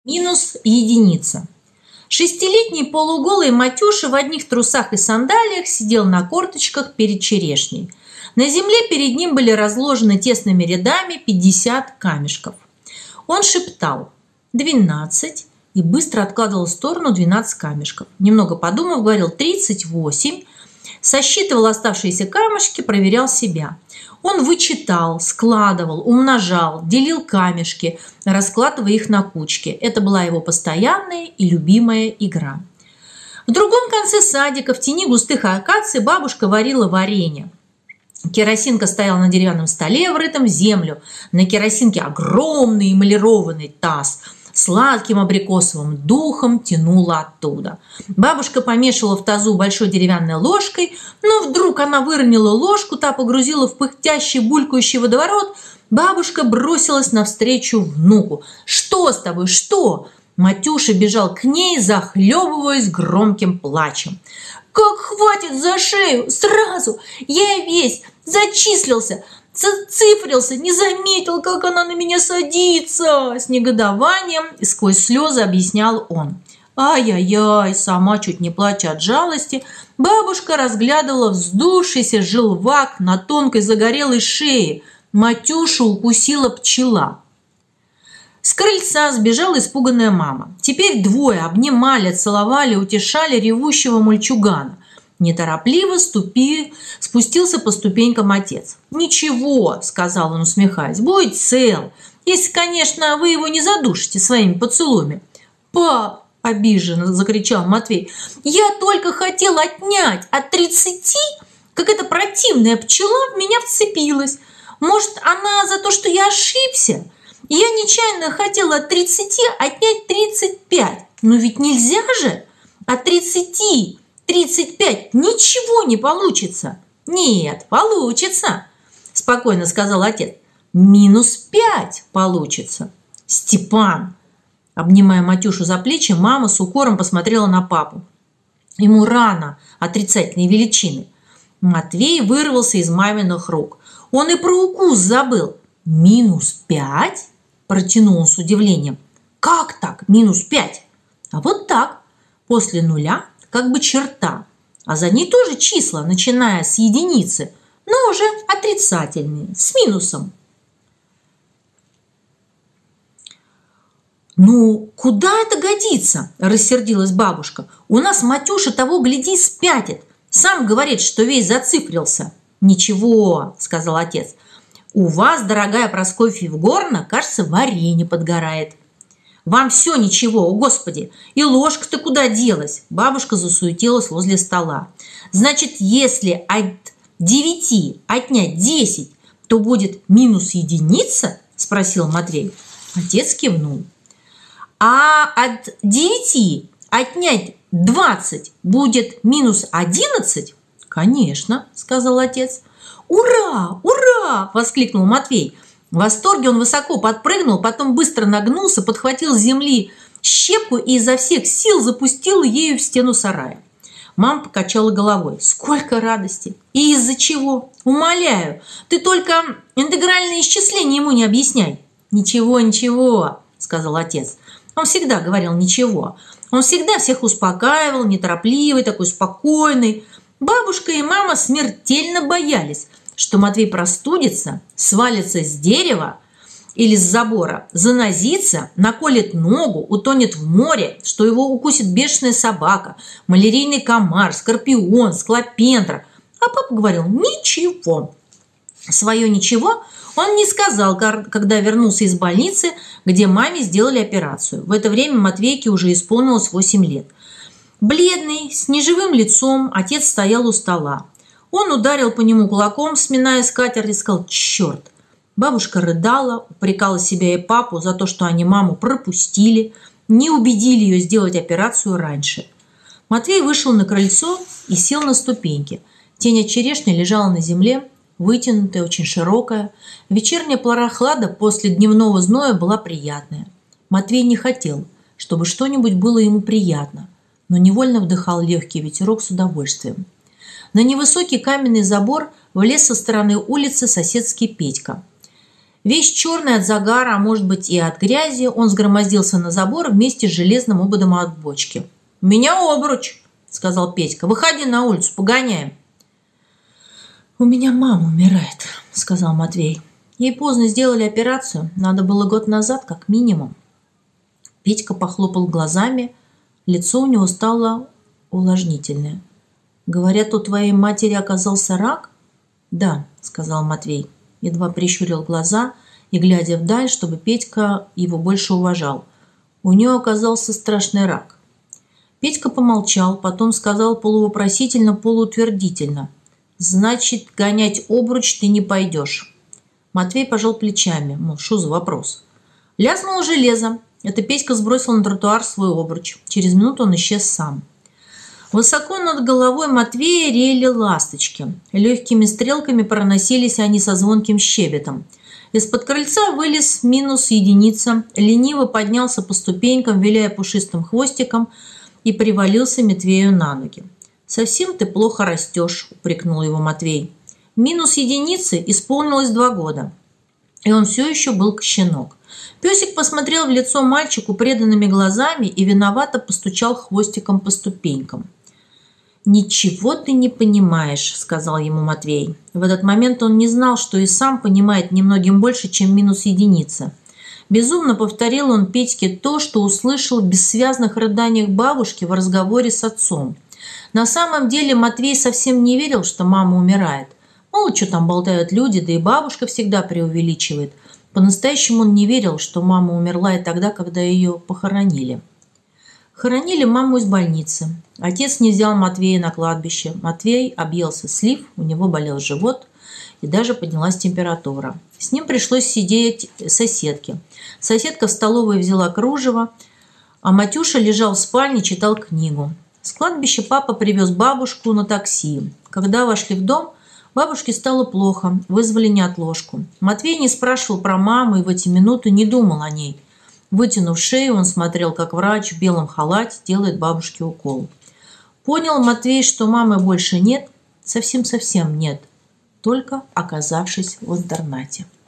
Минус единица. Шестилетний полуголый Матюша в одних трусах и сандалиях сидел на корточках перед черешней. На земле перед ним были разложены тесными рядами 50 камешков. Он шептал 12 и быстро откладывал в сторону 12 камешков. Немного подумав, говорил 38, сосчитывал оставшиеся камешки, проверял себя. Он вычитал, складывал, умножал, делил камешки, раскладывая их на кучки. Это была его постоянная и любимая игра. В другом конце садика, в тени густых акаций, бабушка варила варенье. Керосинка стояла на деревянном столе, врытом в землю. На керосинке огромный эмалированный таз. Сладким абрикосовым духом тянуло оттуда. Бабушка помешивала в тазу большой деревянной ложкой, но вдруг она выронила ложку, та погрузила в пыхтящий, булькающий водоворот. Бабушка бросилась навстречу внуку. «Что с тобой? Что?» Матюша бежал к ней, захлебываясь громким плачем. «Как хватит за шею! Сразу! Я весь зачислился! Зацифрился, не заметил, как она на меня садится!» С негодованием и сквозь слезы объяснял он. Ай-яй-яй, сама чуть не плача от жалости, бабушка разглядывала вздувшийся желвак на тонкой загорелой шее. Матюшу укусила пчела. С крыльца сбежала испуганная мама. Теперь двое обнимали, целовали, утешали ревущего мальчугана. Неторопливо спустился по ступенькам отец. «Ничего», – сказал он, усмехаясь, – «будет цел, если, конечно, вы его не задушите своими поцелуями». «Пап!» – обиженно закричал Матвей. «Я только хотел отнять от 30, как эта противная пчела в меня вцепилась. Может, она за то, что я ошибся? Я нечаянно хотела от 30 отнять 35. Но ведь нельзя же! От 30 35 ничего не получится». «Нет, получится», – спокойно сказал отец. -5 получится. «Степан!» Обнимая Матюшу за плечи, мама с укором посмотрела на папу. Ему рано отрицательные величины. Матвей вырвался из маминых рук. Он и про укус забыл. -5? Протянул он с удивлением. «Как так -5? А вот так. После нуля как бы черта, а за ней тоже числа, начиная с единицы, но уже отрицательные, с минусом». «Ну, куда это годится?» – рассердилась бабушка. «У нас Матюша того, гляди, спятит. Сам говорит, что весь зацифрился». «Ничего», – сказал отец. «У вас, дорогая Прасковья Егоровна, кажется, варенье подгорает». «Вам все ничего, о господи! И ложка-то куда делась?» Бабушка засуетилась возле стола. «Значит, если от 9 отнять 10, то будет -1?» – спросил Матвей. Отец кивнул. «А от 9 отнять 20 будет -11?» «Конечно», – сказал отец. «Ура! Ура!» – воскликнул Матвей. В восторге он высоко подпрыгнул, потом быстро нагнулся, подхватил с земли щепку и изо всех сил запустил ею в стену сарая. Мама покачала головой. «Сколько радости! И из-за чего? Умоляю, ты только интегральные исчисления ему не объясняй». «Ничего, ничего», – сказал отец. Он всегда говорил «ничего». Он всегда всех успокаивал, неторопливый, такой спокойный. Бабушка и мама смертельно боялись, что Матвей простудится, свалится с дерева или с забора, занозится, наколет ногу, утонет в море, что его укусит бешеная собака, малярийный комар, скорпион, склопендра. А папа говорил «ничего». Свое «ничего» он не сказал, когда вернулся из больницы, где маме сделали операцию. В это время Матвейке уже исполнилось 8 лет. Бледный, с неживым лицом, отец стоял у стола. Он ударил по нему кулаком, сминая скатерть, и сказал «черт». Бабушка рыдала, упрекала себя и папу за то, что они маму пропустили, не убедили ее сделать операцию раньше. Матвей вышел на крыльцо и сел на ступеньки. Тень от черешни лежала на земле, вытянутая, очень широкая. Вечерняя прохлада после дневного зноя была приятная. Матвей не хотел, чтобы что-нибудь было ему приятно, но невольно вдыхал легкий ветерок с удовольствием. На невысокий каменный забор влез со стороны улицы соседский Петька. Весь черный от загара, а может быть и от грязи, он сгромоздился на забор вместе с железным ободом от бочки. «У меня обруч», – сказал Петька. «Выходи на улицу, погоняем». «У меня мама умирает», – сказал Матвей. «Ей поздно сделали операцию, надо было год назад как минимум». Петька похлопал глазами, лицо у него стало увлажнительное. «Говорят, у твоей матери оказался рак?» «Да», – сказал Матвей. Едва прищурил глаза и, глядя вдаль, чтобы Петька его больше уважал. У нее оказался страшный рак. Петька помолчал, потом сказал полувопросительно, полуутвердительно. «Значит, гонять обруч ты не пойдешь». Матвей пожал плечами, мол, что за вопрос. Лязнуло железо. Это Петька сбросил на тротуар свой обруч. Через минуту он исчез сам. Высоко над головой Матвея реяли ласточки. Легкими стрелками проносились они со звонким щебетом. Из-под крыльца вылез минус единица, лениво поднялся по ступенькам, виляя пушистым хвостиком, и привалился Матвею на ноги. «Совсем ты плохо растешь», – упрекнул его Матвей. Минус единицы исполнилось 2 года, и он все еще был щенок. Песик посмотрел в лицо мальчику преданными глазами и виновато постучал хвостиком по ступенькам. «Ничего ты не понимаешь», – сказал ему Матвей. В этот момент он не знал, что и сам понимает немногим больше, чем минус единица. Безумно повторил он Петьке то, что услышал в бессвязных рыданиях бабушки в разговоре с отцом. На самом деле Матвей совсем не верил, что мама умирает. Мало что там болтают люди, да и бабушка всегда преувеличивает. По-настоящему он не верил, что мама умерла и тогда, когда ее похоронили. Хоронили маму из больницы. Отец не взял Матвея на кладбище. Матвей объелся слив, у него болел живот и даже поднялась температура. С ним пришлось сидеть соседке. Соседка в столовой взяла кружево, а Матюша лежал в спальне, читал книгу. С кладбища папа привез бабушку на такси. Когда вошли в дом, бабушке стало плохо, вызвали неотложку. Матвей не спрашивал про маму и в эти минуты не думал о ней. Вытянув шею, он смотрел, как врач в белом халате делает бабушке укол. Понял Матвей, что мамы больше нет, совсем-совсем нет, только оказавшись в интернате.